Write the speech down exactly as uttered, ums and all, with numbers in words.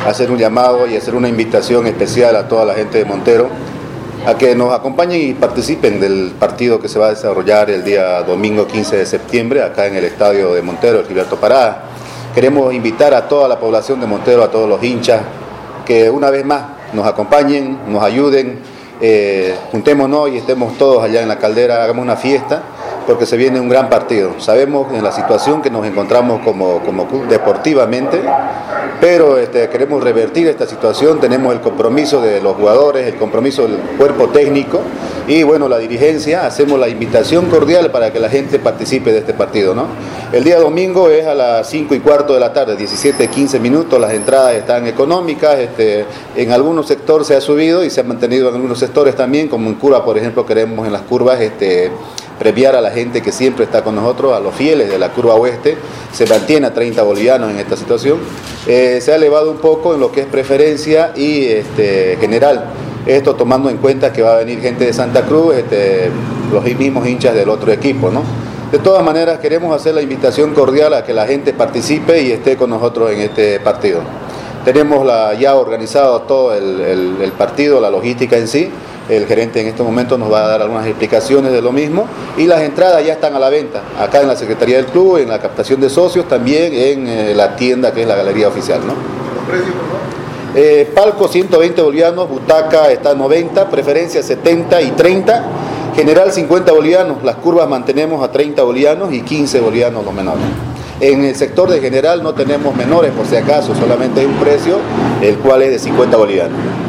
hacer un llamado y hacer una invitación especial a toda la gente de Montero a que nos acompañen y participen del partido que se va a desarrollar el día domingo quince de septiembre acá en el estadio de Montero, el Gilberto Parada. Queremos invitar a toda la población de Montero, a todos los hinchas, que una vez más nos acompañen, nos ayuden, eh, juntémonos y estemos todos allá en la Caldera, hagamos una fiesta, porque se viene un gran partido. Sabemos en la situación que nos encontramos como, como club deportivamente, pero este, queremos revertir esta situación, tenemos el compromiso de los jugadores, el compromiso del cuerpo técnico y bueno, la dirigencia, hacemos la invitación cordial para que la gente participe de este partido, ¿no? El día domingo es a las cinco y cuarto de la tarde, diecisiete, quince minutos, las entradas están económicas, este, en algunos sectores se ha subido y se ha mantenido en algunos sectores también, como en curva, por ejemplo, queremos en las curvas este, premiar a la gente que siempre está con nosotros, a los fieles de la curva oeste, se mantiene a treinta bolivianos en esta situación, eh, se ha elevado un poco en lo que es preferencia y este, general, esto tomando en cuenta que va a venir gente de Santa Cruz, este, los mismos hinchas del otro equipo, ¿no? De todas maneras queremos hacer la invitación cordial a que la gente participe y esté con nosotros en este partido. Tenemos la, ya organizado todo el, el, el partido, la logística en sí. El gerente en este momento nos va a dar algunas explicaciones de lo mismo y las entradas ya están a la venta, acá en la Secretaría del Club, en la captación de socios, también en eh, la tienda que es la Galería Oficial, ¿no? ¿Los precios, por favor? Eh, palco ciento veinte bolivianos, butaca está noventa, preferencia setenta y treinta, general cincuenta bolivianos, las curvas mantenemos a treinta bolivianos y quince bolivianos los menores. En el sector de general no tenemos menores por si acaso, solamente hay un precio, el cual es de cincuenta bolivianos.